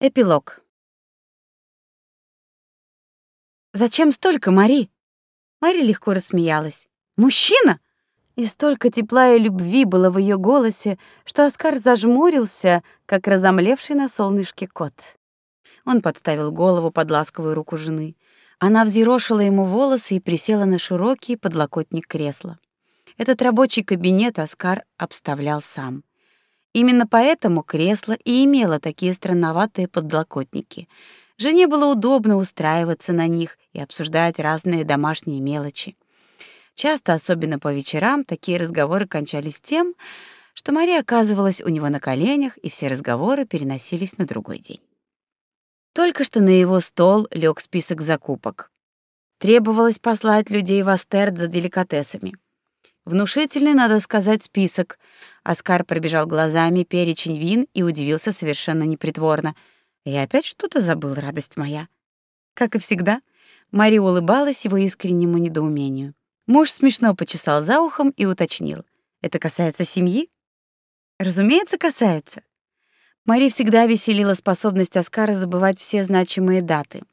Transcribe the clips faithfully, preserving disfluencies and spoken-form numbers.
Эпилог. «Зачем столько, Мари?» Мари легко рассмеялась. «Мужчина?» И столько тепла и любви было в ее голосе, что Оскар зажмурился, как разомлевший на солнышке кот. Он подставил голову под ласковую руку жены. Она взъерошила ему волосы и присела на широкий подлокотник кресла. Этот рабочий кабинет Оскар обставлял сам. Именно поэтому кресло и имело такие странноватые подлокотники. Жене было удобно устраиваться на них и обсуждать разные домашние мелочи. Часто, особенно по вечерам, такие разговоры кончались тем, что Мария оказывалась у него на коленях, и все разговоры переносились на другой день. Только что на его стол лег список закупок. Требовалось послать людей в Астерд за деликатесами. Внушительный, надо сказать, список. Оскар пробежал глазами перечень вин и удивился совершенно непритворно. «Я опять что-то забыл, радость моя». Как и всегда, Мария улыбалась его искреннему недоумению. Муж смешно почесал за ухом и уточнил: «Это касается семьи?» «Разумеется, касается». Марию всегда веселила способность Оскара забывать все значимые даты.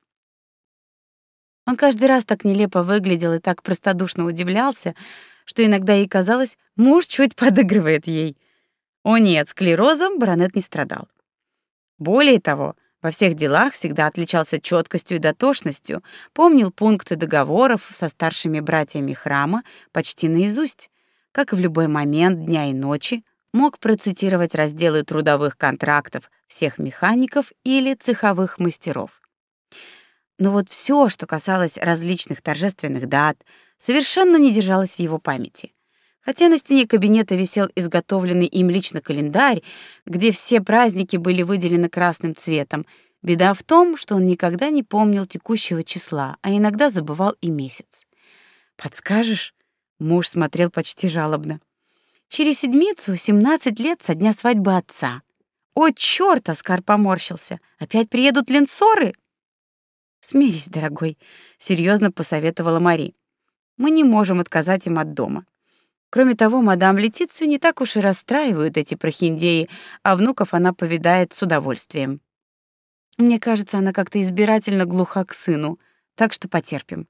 Он каждый раз так нелепо выглядел и так простодушно удивлялся, что иногда ей казалось, муж чуть подыгрывает ей. О нет, склерозом баронет не страдал. Более того, во всех делах всегда отличался четкостью и дотошностью, помнил пункты договоров со старшими братьями храма почти наизусть, как и в любой момент дня и ночи мог процитировать разделы трудовых контрактов всех механиков или цеховых мастеров. Но вот все, что касалось различных торжественных дат, совершенно не держалось в его памяти. Хотя на стене кабинета висел изготовленный им лично календарь, где все праздники были выделены красным цветом, беда в том, что он никогда не помнил текущего числа, а иногда забывал и месяц. «Подскажешь?» — муж смотрел почти жалобно. «Через седмицу семнадцать лет со дня свадьбы отца». «О, чёрт!» — Оскар поморщился. «Опять приедут Ленсоры?» «Смирись, дорогой», — серьезно посоветовала Мари. «Мы не можем отказать им от дома. Кроме того, мадам Летицию не так уж и расстраивают эти прохиндеи, а внуков она повидает с удовольствием. Мне кажется, она как-то избирательно глуха к сыну, так что потерпим.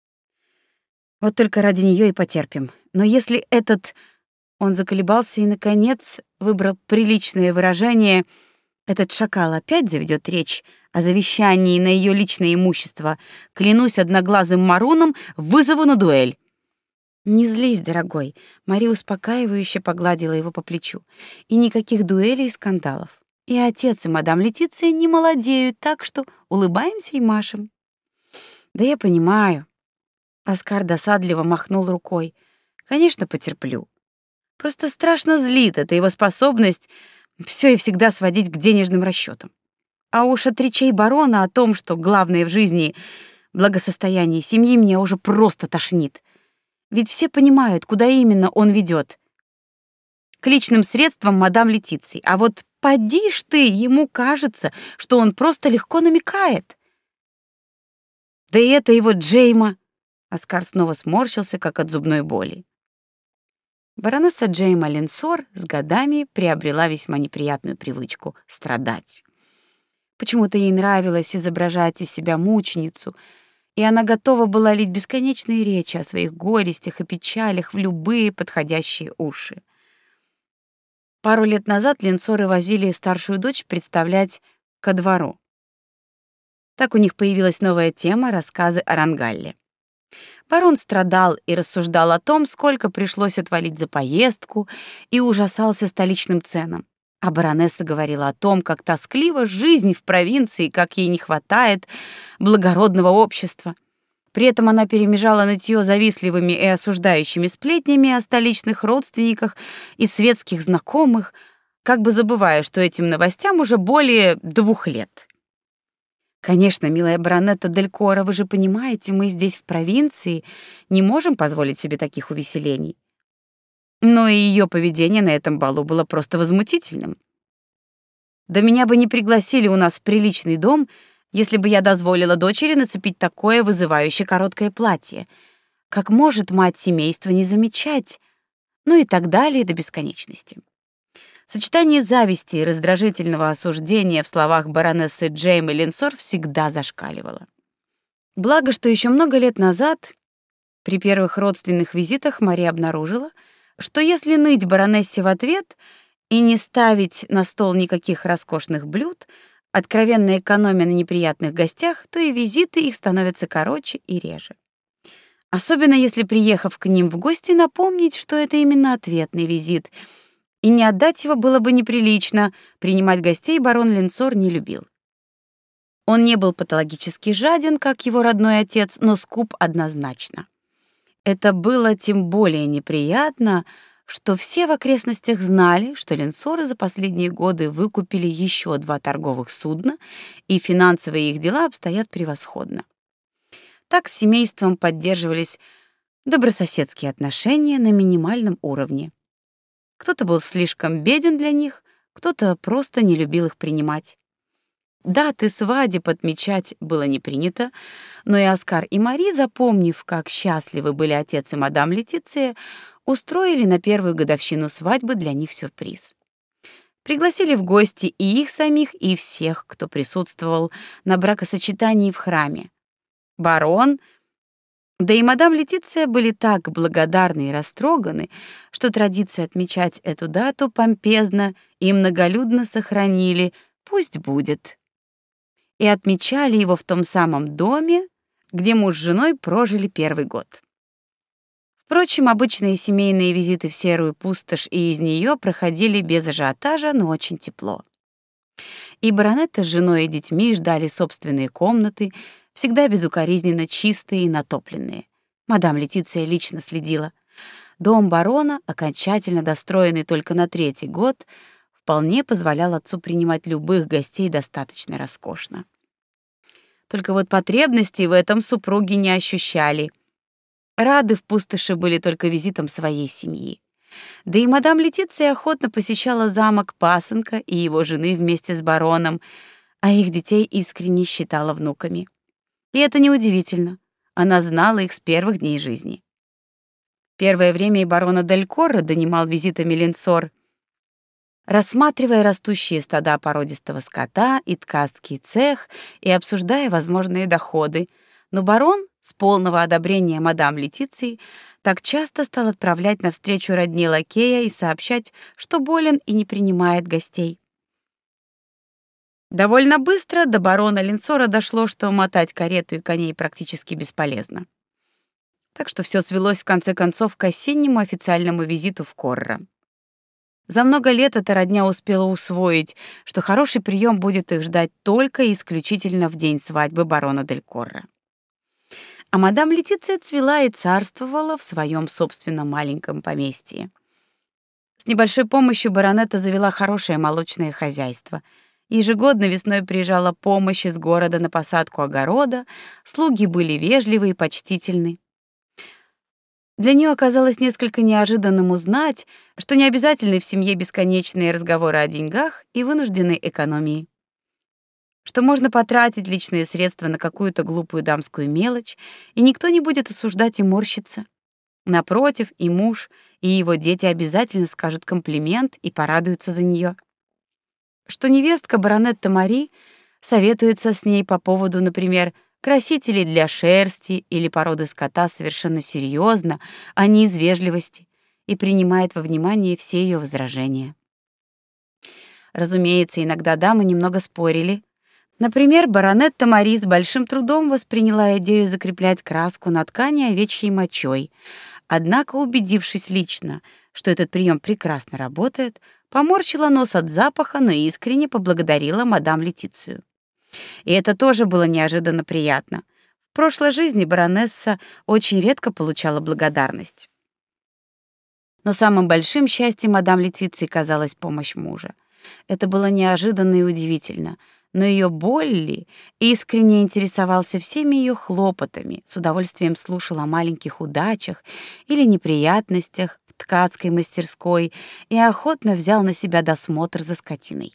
Вот только ради нее и потерпим. Но если этот...» Он заколебался и, наконец, выбрал приличное выражение. «Этот шакал опять заведет речь о завещании на ее личное имущество. Клянусь одноглазым маруном, вызову на дуэль». «Не злись, дорогой», — Мария успокаивающе погладила его по плечу. «И никаких дуэлей и скандалов. И отец, и мадам Летиция не молодеют, так что улыбаемся и машем». «Да я понимаю». Оскар досадливо махнул рукой. «Конечно, потерплю. Просто страшно злит эта его способность все и всегда сводить к денежным расчетам. А уж от речей барона о том, что главное в жизни — благосостояние семьи, меня уже просто тошнит. Ведь все понимают, куда именно он ведет. К личным средствам мадам Летиции. А вот поди ж ты, ему кажется, что он просто легко намекает. Да и это его Джейма». Оскар снова сморщился, как от зубной боли. Баронесса Джейма Ленсор с годами приобрела весьма неприятную привычку — страдать. Почему-то ей нравилось изображать из себя мученицу, и она готова была лить бесконечные речи о своих горестях и печалях в любые подходящие уши. Пару лет назад Ленсоры возили старшую дочь представлять ко двору. Так у них появилась новая тема — рассказы о Рангалле. Барон страдал и рассуждал о том, сколько пришлось отвалить за поездку, и ужасался столичным ценам. А баронесса говорила о том, как тосклива жизнь в провинции, как ей не хватает благородного общества. При этом она перемежала нытье завистливыми и осуждающими сплетнями о столичных родственниках и светских знакомых, как бы забывая, что этим новостям уже более двух лет. «Конечно, милая баронетта Дель Коро, вы же понимаете, мы здесь в провинции не можем позволить себе таких увеселений». Но и ее поведение на этом балу было просто возмутительным. «Да меня бы не пригласили у нас в приличный дом, если бы я дозволила дочери нацепить такое вызывающее короткое платье. Как может мать семейства не замечать?» Ну и так далее до бесконечности. Сочетание зависти и раздражительного осуждения в словах баронессы Джеймы Линсор всегда зашкаливало. Благо, что еще много лет назад, при первых родственных визитах, Мари обнаружила, что если ныть баронессе в ответ и не ставить на стол никаких роскошных блюд, откровенно экономя на неприятных гостях, то и визиты их становятся короче и реже. Особенно если, приехав к ним в гости, напомнить, что это именно ответный визит, и не отдать его было бы неприлично. Принимать гостей барон Линсор не любил. Он не был патологически жаден, как его родной отец, но скуп однозначно. Это было тем более неприятно, что все в окрестностях знали, что Линсоры за последние годы выкупили еще два торговых судна, и финансовые их дела обстоят превосходно. Так с семейством поддерживались добрососедские отношения на минимальном уровне. Кто-то был слишком беден для них, кто-то просто не любил их принимать. Даты свадеб отмечать было не принято, но и Оскар и Мари, запомнив, как счастливы были отец и мадам Летиция, устроили на первую годовщину свадьбы для них сюрприз. Пригласили в гости и их самих, и всех, кто присутствовал на бракосочетании в храме. Барон, да и мадам Летиция были так благодарны и растроганы, что традицию отмечать эту дату помпезно и многолюдно сохранили, пусть будет. И отмечали его в том самом доме, где муж с женой прожили первый год. Впрочем, обычные семейные визиты в серую пустошь и из нее проходили без ажиотажа, но очень тепло. И баронетта с женой и детьми ждали собственные комнаты, всегда безукоризненно чистые и натопленные. Мадам Летиция лично следила. Дом барона, окончательно достроенный только на третий год, вполне позволял отцу принимать любых гостей достаточно роскошно. Только вот потребностей в этом супруги не ощущали. Рады в пустоши были только визитом своей семьи. Да и мадам Летиция охотно посещала замок пасынка и его жены вместе с бароном, а их детей искренне считала внуками. И это неудивительно. Она знала их с первых дней жизни. Первое время и барона Дель Корро донимал визитами Линсор, рассматривая растущие стада породистого скота и ткацкий цех и обсуждая возможные доходы, но барон, с полного одобрения мадам Летиции, так часто стал отправлять навстречу родне лакея и сообщать, что болен и не принимает гостей. Довольно быстро до барона Линсора дошло, что мотать карету и коней практически бесполезно. Так что все свелось в конце концов к осеннему официальному визиту в Корро. За много лет эта родня успела усвоить, что хороший прием будет их ждать только и исключительно в день свадьбы барона Дель Корро. А мадам Летиция цвела и царствовала в своем собственном маленьком поместье. С небольшой помощью баронетта завела хорошее молочное хозяйство. Ежегодно весной приезжала помощь из города на посадку огорода, слуги были вежливы и почтительны. Для нее оказалось несколько неожиданным узнать, что не обязательны в семье бесконечные разговоры о деньгах и вынужденной экономии. Что можно потратить личные средства на какую-то глупую дамскую мелочь, и никто не будет осуждать и морщиться. Напротив, и муж, и его дети обязательно скажут комплимент и порадуются за нее. Что невестка баронетта Мари советуется с ней по поводу, например, красителей для шерсти или породы скота совершенно серьезно, а не из вежливости, и принимает во внимание все ее возражения. Разумеется, иногда дамы немного спорили. Например, баронетта Мари с большим трудом восприняла идею закреплять краску на ткани овечьей мочой. Однако, убедившись лично, что этот прием прекрасно работает, поморщила нос от запаха, но искренне поблагодарила мадам Летицию. И это тоже было неожиданно приятно. В прошлой жизни баронесса очень редко получала благодарность. Но самым большим счастьем мадам Летиции казалась помощь мужа. Это было неожиданно и удивительно, но ее Болли искренне интересовался всеми ее хлопотами, с удовольствием слушал о маленьких удачах или неприятностях в ткацкой мастерской и охотно взял на себя досмотр за скотиной.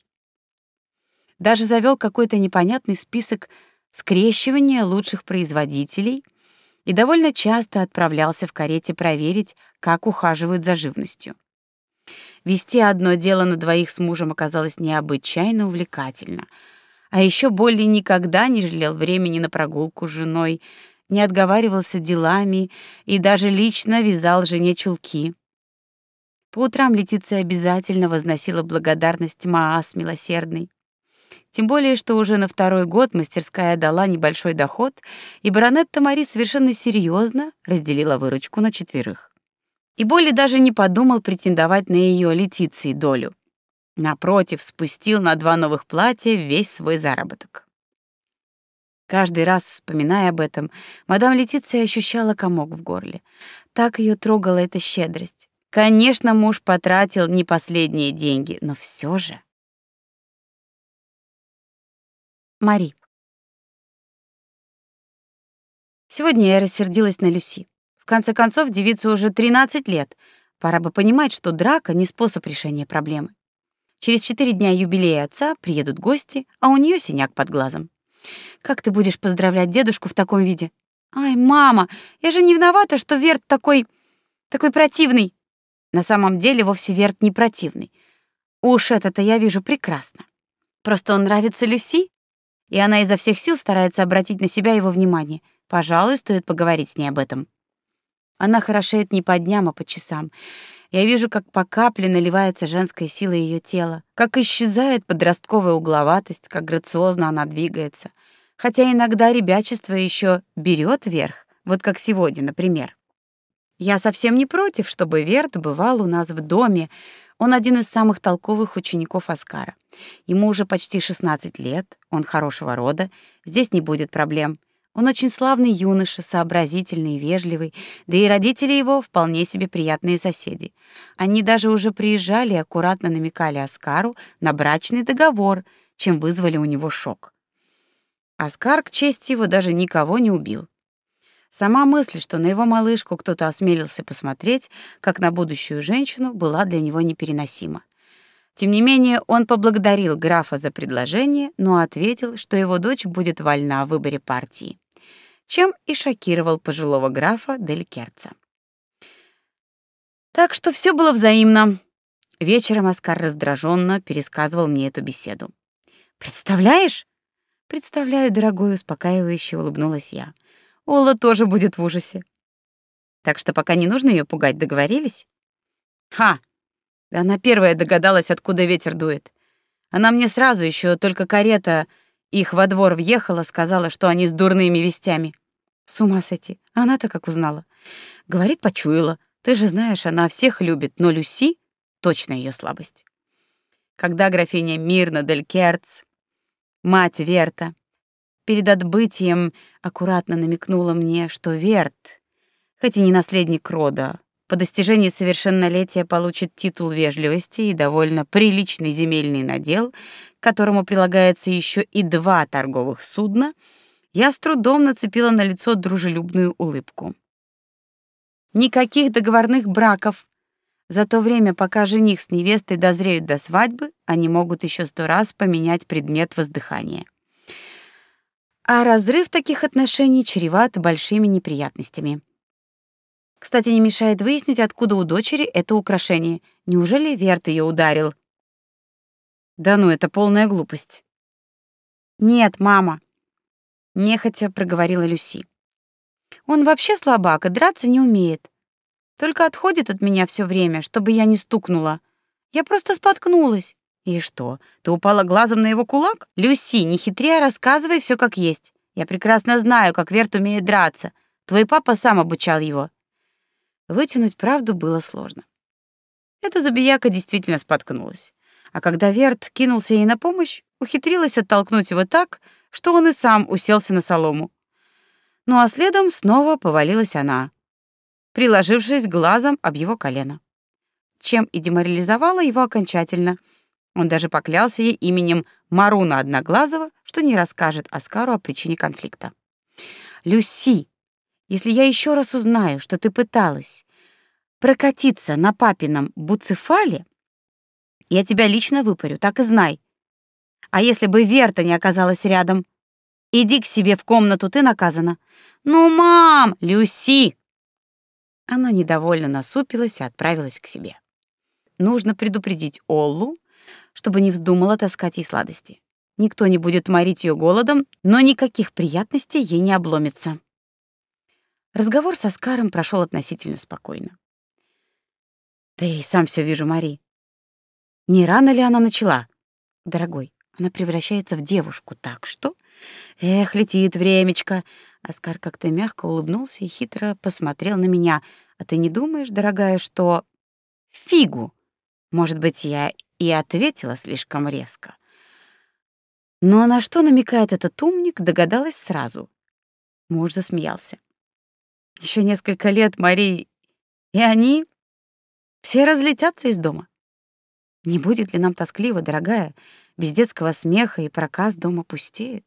Даже завел какой-то непонятный список скрещивания лучших производителей и довольно часто отправлялся в карете проверить, как ухаживают за живностью. Вести одно дело на двоих с мужем оказалось необычайно увлекательно. А еще Болли никогда не жалел времени на прогулку с женой, не отговаривался делами и даже лично вязал жене чулки. По утрам Летиция обязательно возносила благодарность Маас милосердной. Тем более, что уже на второй год мастерская дала небольшой доход, и баронетта Мари совершенно серьезно разделила выручку на четверых. И Болли даже не подумал претендовать на ее Летиции долю. Напротив, спустил на два новых платья весь свой заработок. Каждый раз, вспоминая об этом, мадам Летиция ощущала комок в горле. Так ее трогала эта щедрость. Конечно, муж потратил не последние деньги, но все же. Мари. Сегодня я рассердилась на Люси. В конце концов, девице уже тринадцать лет. Пора бы понимать, что драка не способ решения проблемы. Через четыре дня юбилея отца приедут гости, а у нее синяк под глазом. Как ты будешь поздравлять дедушку в таком виде? Ай, мама, я же не виновата, что Верт такой такой противный. На самом деле вовсе Верт не противный. Уж это-то я вижу прекрасно. Просто он нравится Люси, и она изо всех сил старается обратить на себя его внимание. Пожалуй, стоит поговорить с ней об этом. Она хорошеет не по дням, а по часам. Я вижу, как по капле наливается женская сила ее тела, как исчезает подростковая угловатость, как грациозно она двигается. Хотя иногда ребячество еще берет верх, вот как сегодня, например. Я совсем не против, чтобы Верт бывал у нас в доме. Он один из самых толковых учеников Оскара. Ему уже почти шестнадцать лет, он хорошего рода, здесь не будет проблем. Он очень славный юноша, сообразительный и вежливый, да и родители его вполне себе приятные соседи. Они даже уже приезжали и аккуратно намекали Оскару на брачный договор, чем вызвали у него шок. Оскар, к чести его, даже никого не убил. Сама мысль, что на его малышку кто-то осмелился посмотреть, как на будущую женщину, была для него непереносима. Тем не менее, он поблагодарил графа за предложение, но ответил, что его дочь будет вольна в выборе партии, чем и шокировал пожилого графа дель Керца. Так что все было взаимно. Вечером Оскар раздраженно пересказывал мне эту беседу. «Представляешь?» «Представляю, дорогой», — успокаивающе улыбнулась я. Ола тоже будет в ужасе. Так что пока не нужно ее пугать, договорились? Ха! Да она первая догадалась, откуда ветер дует. Она мне сразу, еще только карета их во двор въехала, сказала, что они с дурными вестями. С ума сойти. Она-то как узнала? Говорит, почуяла. Ты же знаешь, она всех любит, но Люси — точно ее слабость. Когда графиня Мирна дель Керц, мать Верта, перед отбытием аккуратно намекнула мне, что Верт, хоть и не наследник рода, по достижении совершеннолетия получит титул вежливости и довольно приличный земельный надел, к которому прилагается еще и два торговых судна, я с трудом нацепила на лицо дружелюбную улыбку. Никаких договорных браков. За то время, пока жених с невестой дозреют до свадьбы, они могут еще сто раз поменять предмет воздыхания. А разрыв таких отношений чреват большими неприятностями. Кстати, не мешает выяснить, откуда у дочери это украшение. Неужели Верт ее ударил? Да ну, это полная глупость. Нет, мама, нехотя проговорила Люси. Он вообще слабак и драться не умеет. Только отходит от меня все время, чтобы я не стукнула. Я просто споткнулась. И что? Ты упала глазом на его кулак? Люси, не хитри, а рассказывай все как есть. Я прекрасно знаю, как Верт умеет драться. Твой папа сам обучал его. Вытянуть правду было сложно. Эта забияка действительно споткнулась. А когда Верт кинулся ей на помощь, ухитрилась оттолкнуть его так, что он и сам уселся на солому. Ну а следом снова повалилась она, приложившись глазом об его колено, чем и деморализовала его окончательно. Он даже поклялся ей именем Маруна Одноглазого, что не расскажет Оскару о причине конфликта. «Люси, если я еще раз узнаю, что ты пыталась прокатиться на папином буцефале, я тебя лично выпарю, так и знай. А если бы Верта не оказалась рядом, иди к себе в комнату, ты наказана». «Ну, мам, Люси!» Она недовольно насупилась и отправилась к себе. Нужно предупредить Оллу, чтобы не вздумала таскать ей сладости. Никто не будет морить ее голодом, но никаких приятностей ей не обломится. Разговор с Оскаром прошел относительно спокойно. Да и сам все вижу, Мари. Не рано ли она начала? Дорогой, она превращается в девушку, так что... Эх, летит времечко. Оскар как-то мягко улыбнулся и хитро посмотрел на меня. А ты не думаешь, дорогая, что... Фигу! Может быть, я и ответила слишком резко. Но на что намекает этот умник, догадалась сразу. Муж засмеялся. Еще несколько лет, Мари, и они все разлетятся из дома. Не будет ли нам тоскливо, дорогая? Без детского смеха и проказ дома пустеет.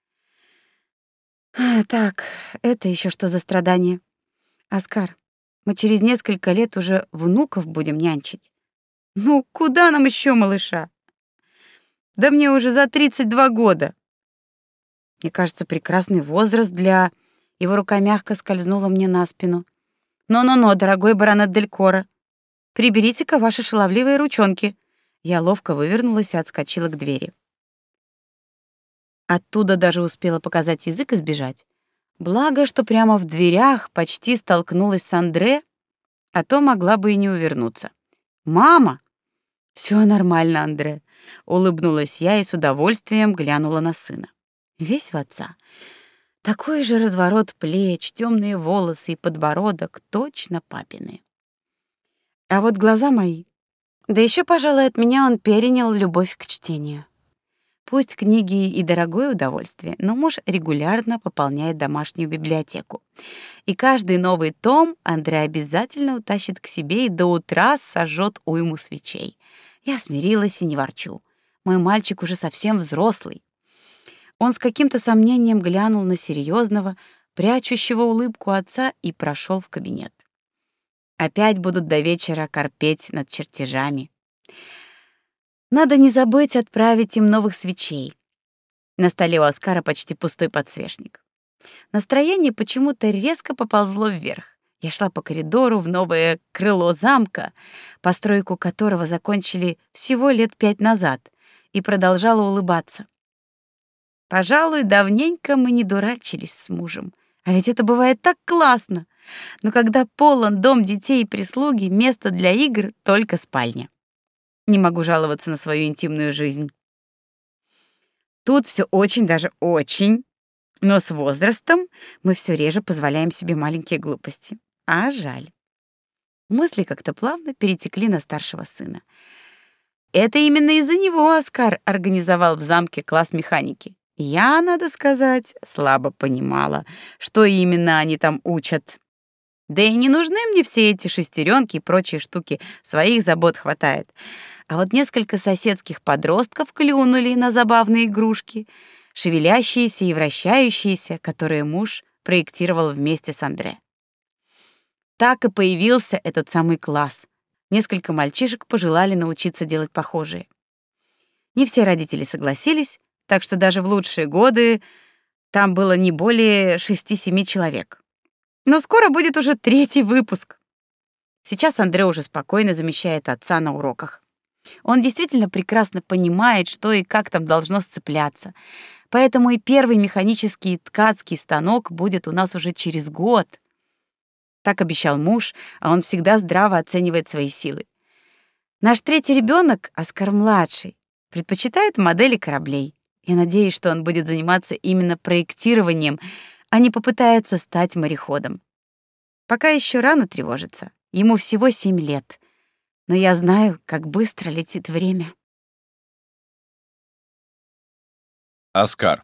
А, так, это еще что за страдание? Оскар, мы через несколько лет уже внуков будем нянчить. Ну, куда нам еще малыша? Да мне уже за тридцать два года. Мне кажется, прекрасный возраст для... Его рука мягко скользнула мне на спину. «Но-но-но, дорогой баронет Дель Коро, приберите-ка ваши шаловливые ручонки». Я ловко вывернулась и отскочила к двери. Оттуда даже успела показать язык и сбежать. Благо, что прямо в дверях почти столкнулась с Андре, а то могла бы и не увернуться. «Мама!» «Всё нормально, Андре», — улыбнулась я и с удовольствием глянула на сына. Весь в отца. Такой же разворот плеч, темные волосы и подбородок, точно папины. А вот глаза мои... Да еще, пожалуй, от меня он перенял любовь к чтению. Пусть книги и дорогое удовольствие, но муж регулярно пополняет домашнюю библиотеку. И каждый новый том Андрей обязательно утащит к себе и до утра сожжет уйму свечей. Я смирилась и не ворчу. Мой мальчик уже совсем взрослый. Он с каким-то сомнением глянул на серьезного, прячущего улыбку отца и прошел в кабинет. Опять будут до вечера корпеть над чертежами. Надо не забыть отправить им новых свечей. На столе у Оскара почти пустой подсвечник. Настроение почему-то резко поползло вверх. Я шла по коридору в новое крыло замка, постройку которого закончили всего лет пять назад, и продолжала улыбаться. Пожалуй, давненько мы не дурачились с мужем. А ведь это бывает так классно. Но когда полон дом детей и прислуги, место для игр — только спальня. Не могу жаловаться на свою интимную жизнь. Тут все очень даже очень. Но с возрастом мы все реже позволяем себе маленькие глупости. А жаль. Мысли как-то плавно перетекли на старшего сына. Это именно из-за него Оскар организовал в замке класс механики. Я, надо сказать, слабо понимала, что именно они там учат. Да и не нужны мне все эти шестеренки и прочие штуки, своих забот хватает. А вот несколько соседских подростков клюнули на забавные игрушки, шевелящиеся и вращающиеся, которые муж проектировал вместе с Андре. Так и появился этот самый класс. Несколько мальчишек пожелали научиться делать похожие. Не все родители согласились, так что даже в лучшие годы там было не более шести-семи человек. Но скоро будет уже третий выпуск. Сейчас Андрей уже спокойно замещает отца на уроках. Он действительно прекрасно понимает, что и как там должно сцепляться. Поэтому и первый механический ткацкий станок будет у нас уже через год. Так обещал муж, а он всегда здраво оценивает свои силы. Наш третий ребенок, Оскар-младший, предпочитает модели кораблей. Я надеюсь, что он будет заниматься именно проектированием, а не попытается стать мореходом. Пока еще рано тревожиться. Ему всего семь лет. Но я знаю, как быстро летит время. Оскар.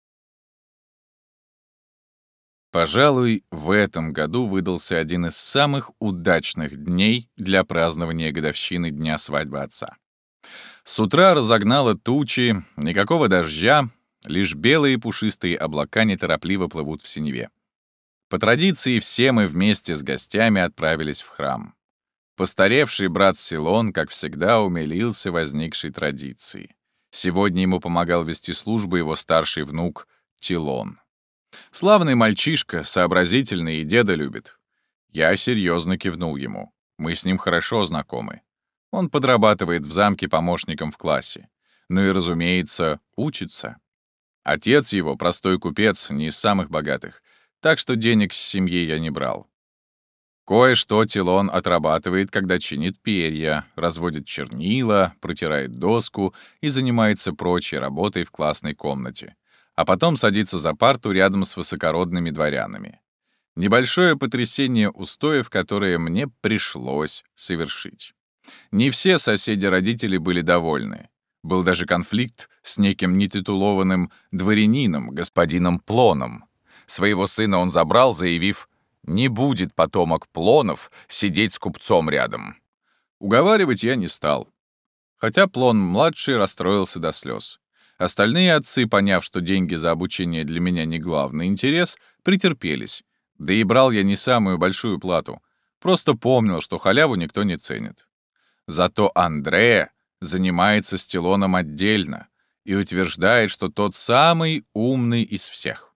Пожалуй, в этом году выдался один из самых удачных дней для празднования годовщины дня свадьбы отца. С утра разогнало тучи, никакого дождя, лишь белые пушистые облака неторопливо плывут в синеве. По традиции все мы вместе с гостями отправились в храм. Постаревший брат Силон, как всегда, умилился возникшей традицией. Сегодня ему помогал вести службу его старший внук Тилон. Славный мальчишка, сообразительный и деда любит. Я серьезно кивнул ему. Мы с ним хорошо знакомы. Он подрабатывает в замке помощником в классе. Ну и, разумеется, учится. Отец его, простой купец, не из самых богатых, так что денег с семьи я не брал. Кое-что Тилон отрабатывает, когда чинит перья, разводит чернила, протирает доску и занимается прочей работой в классной комнате, а потом садится за парту рядом с высокородными дворянами. Небольшое потрясение устоев, которое мне пришлось совершить. Не все соседи-родители были довольны. Был даже конфликт с неким нетитулованным дворянином, господином Плоном. Своего сына он забрал, заявив: «Не будет потомок Плонов сидеть с купцом рядом». Уговаривать я не стал. Хотя Плон-младший расстроился до слез. Остальные отцы, поняв, что деньги за обучение для меня не главный интерес, претерпелись. Да и брал я не самую большую плату. Просто помнил, что халяву никто не ценит. Зато Андре занимается с Тилоном отдельно и утверждает, что тот самый умный из всех.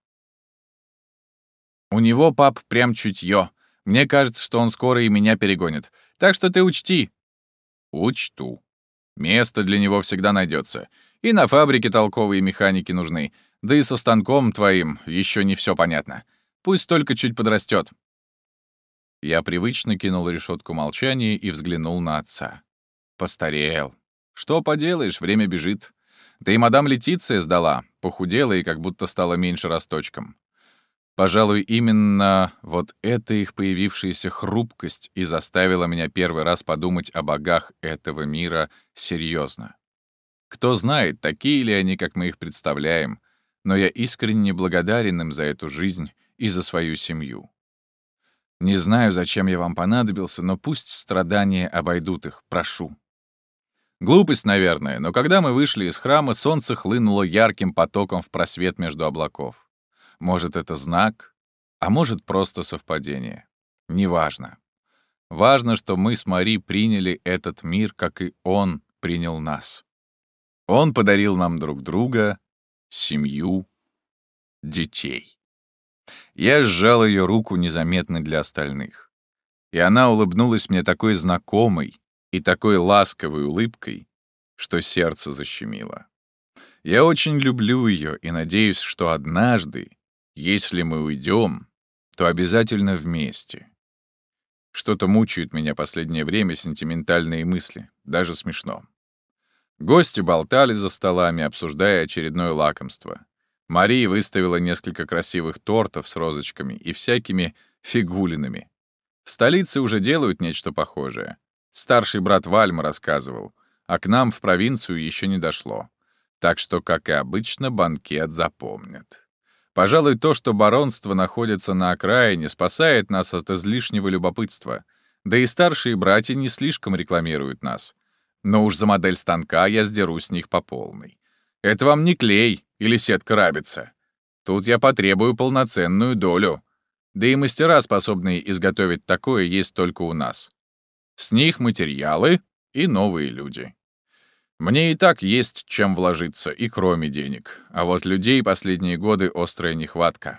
У него, пап, прям чутье. Мне кажется, что он скоро и меня перегонит. Так что ты учти. Учту. Место для него всегда найдется. И на фабрике толковые механики нужны. Да и со станком твоим еще не все понятно. Пусть только чуть подрастет. Я привычно кинул решетку молчания и взглянул на отца. Постарел. Что поделаешь, время бежит. Да и мадам Летиция сдала, похудела и как будто стала меньше росточком. Пожалуй, именно вот эта их появившаяся хрупкость и заставила меня первый раз подумать о богах этого мира серьезно. Кто знает, такие ли они, как мы их представляем, но я искренне благодарен им за эту жизнь и за свою семью. Не знаю, зачем я вам понадобился, но пусть страдания обойдут их, прошу. Глупость, наверное, но когда мы вышли из храма, солнце хлынуло ярким потоком в просвет между облаков. Может, это знак, а может, просто совпадение. Неважно. Важно, что мы с Мари приняли этот мир, как и он принял нас. Он подарил нам друг друга, семью, детей. Я сжал ее руку незаметно для остальных. И она улыбнулась мне такой знакомой и такой ласковой улыбкой, что сердце защемило. Я очень люблю ее и надеюсь, что однажды, если мы уйдем, то обязательно вместе. Что-то мучают меня последнее время сентиментальные мысли, даже смешно. Гости болтали за столами, обсуждая очередное лакомство. Мария выставила несколько красивых тортов с розочками и всякими фигулинами. В столице уже делают нечто похожее. Старший брат Вальма рассказывал, а к нам в провинцию еще не дошло. Так что, как и обычно, банкет запомнят. Пожалуй, то, что баронство находится на окраине, спасает нас от излишнего любопытства. Да и старшие братья не слишком рекламируют нас. Но уж за модель станка я сдерусь с них по полной. Это вам не клей или сетка рабица. Тут я потребую полноценную долю. Да и мастера, способные изготовить такое, есть только у нас. С них материалы и новые люди. Мне и так есть чем вложиться, и кроме денег. А вот людей последние годы острая нехватка.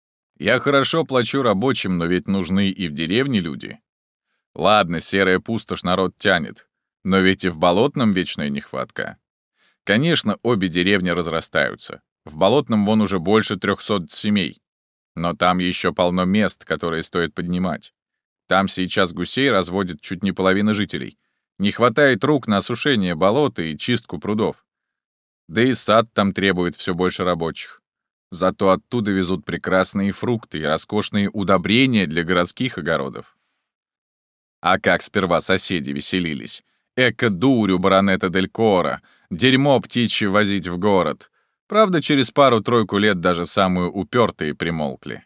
Я хорошо плачу рабочим, но ведь нужны и в деревне люди. Ладно, серая пустошь народ тянет, но ведь и в Болотном вечная нехватка. Конечно, обе деревни разрастаются. В Болотном вон уже больше трехсот семей. Но там еще полно мест, которые стоит поднимать. Там сейчас гусей разводит чуть не половина жителей. Не хватает рук на осушение болота и чистку прудов. Да и сад там требует все больше рабочих. Зато оттуда везут прекрасные фрукты и роскошные удобрения для городских огородов. А как сперва соседи веселились. Эко-дурю баронета Дель Коро, дерьмо птичье возить в город. Правда, через пару-тройку лет даже самые упертые примолкли.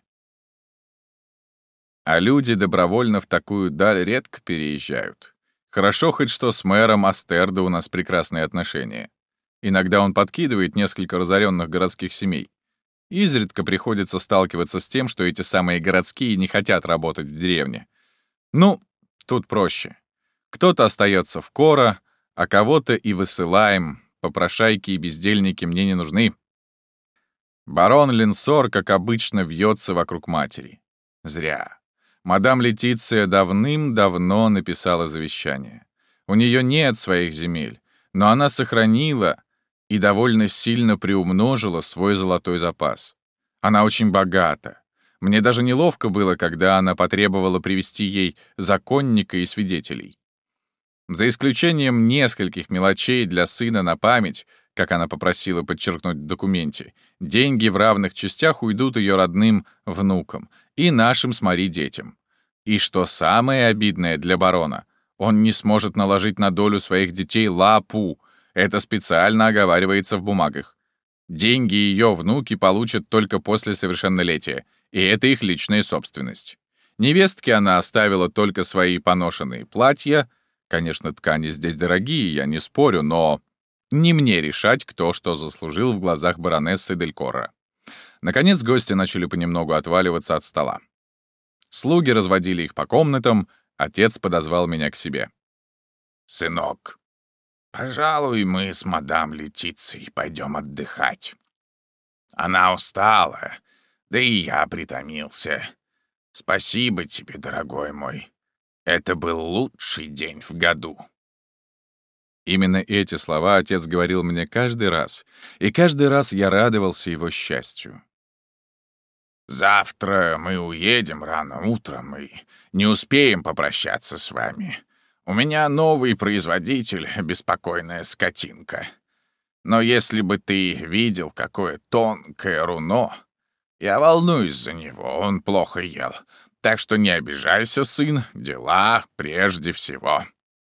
А люди добровольно в такую даль редко переезжают. Хорошо хоть что с мэром Астердо у нас прекрасные отношения. Иногда он подкидывает несколько разоренных городских семей. Изредка приходится сталкиваться с тем, что эти самые городские не хотят работать в деревне. Ну, тут проще. Кто-то остается в Коро, а кого-то и высылаем. Попрошайки и бездельники мне не нужны. Барон Линсор, как обычно, вьется вокруг матери. Зря. Мадам Летиция давным-давно написала завещание. У нее нет своих земель, но она сохранила и довольно сильно приумножила свой золотой запас. Она очень богата. Мне даже неловко было, когда она потребовала привести ей законника и свидетелей. За исключением нескольких мелочей для сына на память, как она попросила подчеркнуть в документе, деньги в равных частях уйдут ее родным внукам и нашим с Мари детям. И что самое обидное для барона, он не сможет наложить на долю своих детей лапу. Это специально оговаривается в бумагах. Деньги ее внуки получат только после совершеннолетия, и это их личная собственность. Невестке она оставила только свои поношенные платья. Конечно, ткани здесь дорогие, я не спорю, но не мне решать, кто что заслужил в глазах баронессы Дель Корро. Наконец гости начали понемногу отваливаться от стола. Слуги разводили их по комнатам, отец подозвал меня к себе. «Сынок, пожалуй, мы с мадам Летицией пойдем отдыхать. Она устала, да и я притомился. Спасибо тебе, дорогой мой. Это был лучший день в году». Именно эти слова отец говорил мне каждый раз, и каждый раз я радовался его счастью. «Завтра мы уедем рано утром и не успеем попрощаться с вами. У меня новый производитель, беспокойная скотинка. Но если бы ты видел, какое тонкое руно, я волнуюсь за него, он плохо ел. Так что не обижайся, сын, дела прежде всего».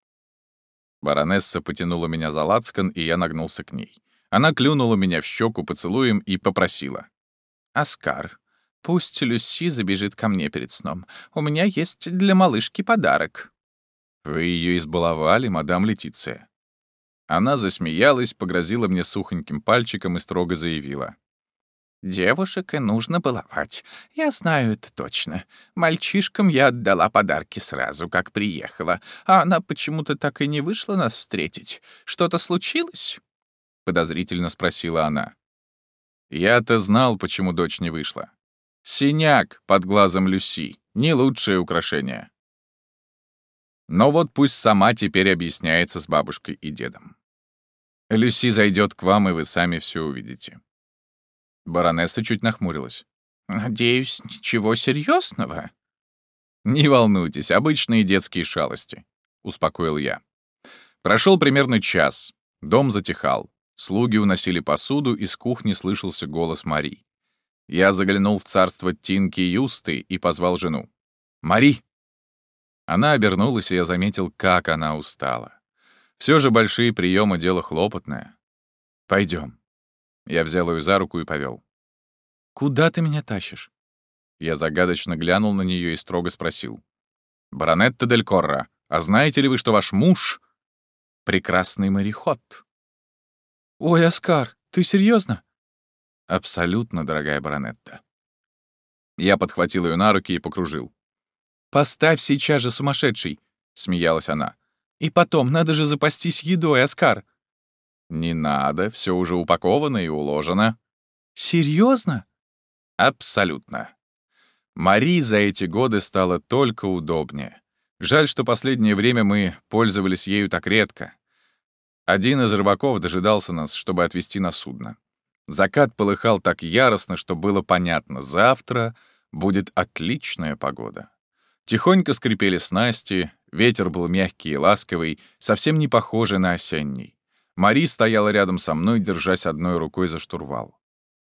Баронесса потянула меня за лацкан, и я нагнулся к ней. Она клюнула меня в щеку поцелуем и попросила. «Оскар, пусть Люси забежит ко мне перед сном. У меня есть для малышки подарок». «Вы ее избаловали, мадам Летиция». Она засмеялась, погрозила мне сухоньким пальчиком и строго заявила. «Девушек и нужно баловать. Я знаю это точно. Мальчишкам я отдала подарки сразу, как приехала, а она почему-то так и не вышла нас встретить. Что-то случилось?» — подозрительно спросила она. Я-то знал, почему дочь не вышла. Синяк под глазом Люси — не лучшее украшение. Но вот пусть сама теперь объясняется с бабушкой и дедом. Люси зайдет к вам, и вы сами все увидите. Баронесса чуть нахмурилась. «Надеюсь, ничего серьезного?» «Не волнуйтесь, обычные детские шалости», — успокоил я. Прошел примерно час. Дом затихал. Слуги уносили посуду, и с кухни слышался голос Мари. Я заглянул в царство Тинки Юсты и позвал жену. «Мари!» Она обернулась, и я заметил, как она устала. Все же большие приемы — дело хлопотное. Пойдем. Я взял ее за руку и повел. «Куда ты меня тащишь?» Я загадочно глянул на нее и строго спросил. «Баронетта Дель Корро, а знаете ли вы, что ваш муж — прекрасный мореход?» «Ой, Оскар, ты серьезно? «Абсолютно, дорогая баронетта». Я подхватил ее на руки и покружил. «Поставь сейчас же, сумасшедший!» — смеялась она. «И потом, надо же запастись едой, Оскар!» «Не надо, все уже упаковано и уложено». «Серьезно?» «Абсолютно». Мари за эти годы стало только удобнее. Жаль, что последнее время мы пользовались ею так редко. Один из рыбаков дожидался нас, чтобы отвезти на судно. Закат полыхал так яростно, что было понятно — завтра будет отличная погода. Тихонько скрипели снасти, ветер был мягкий и ласковый, совсем не похожий на осенний. Мари стояла рядом со мной, держась одной рукой за штурвал.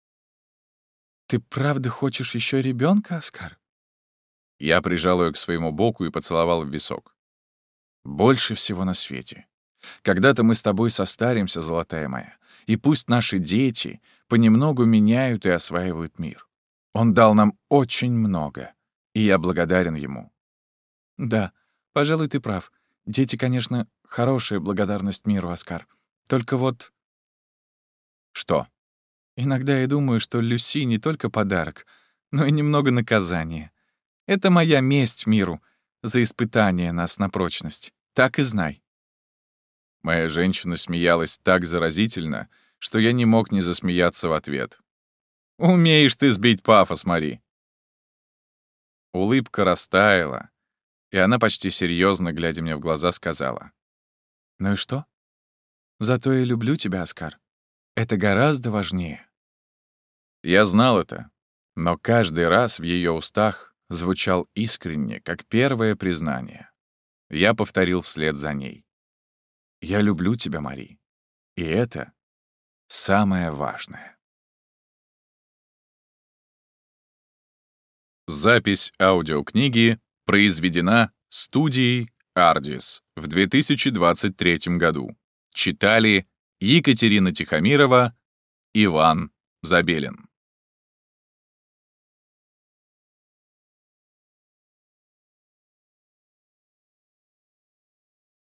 «Ты правда хочешь еще ребенка, Оскар?» Я прижал ее к своему боку и поцеловал в висок. «Больше всего на свете. Когда-то мы с тобой состаримся, золотая моя, и пусть наши дети понемногу меняют и осваивают мир. Он дал нам очень много, и я благодарен ему». «Да, пожалуй, ты прав. Дети, конечно, хорошая благодарность миру, Оскар. Только вот...» «Что?» «Иногда я думаю, что Люси не только подарок, но и немного наказание. Это моя месть миру за испытание нас на прочность. Так и знай». Моя женщина смеялась так заразительно, что я не мог не засмеяться в ответ. «Умеешь ты сбить пафос, Мари!» Улыбка растаяла, и она почти серьезно, глядя мне в глаза, сказала. Ну и что? Зато я люблю тебя, Оскар. Это гораздо важнее. Я знал это, но каждый раз в ее устах звучал искренне, как первое признание. Я повторил вслед за ней. «Я люблю тебя, Мари, и это самое важное». Запись аудиокниги произведена студией «Ардис» в две тысячи двадцать третьем году. Читали Екатерина Тихомирова, Иван Забелин.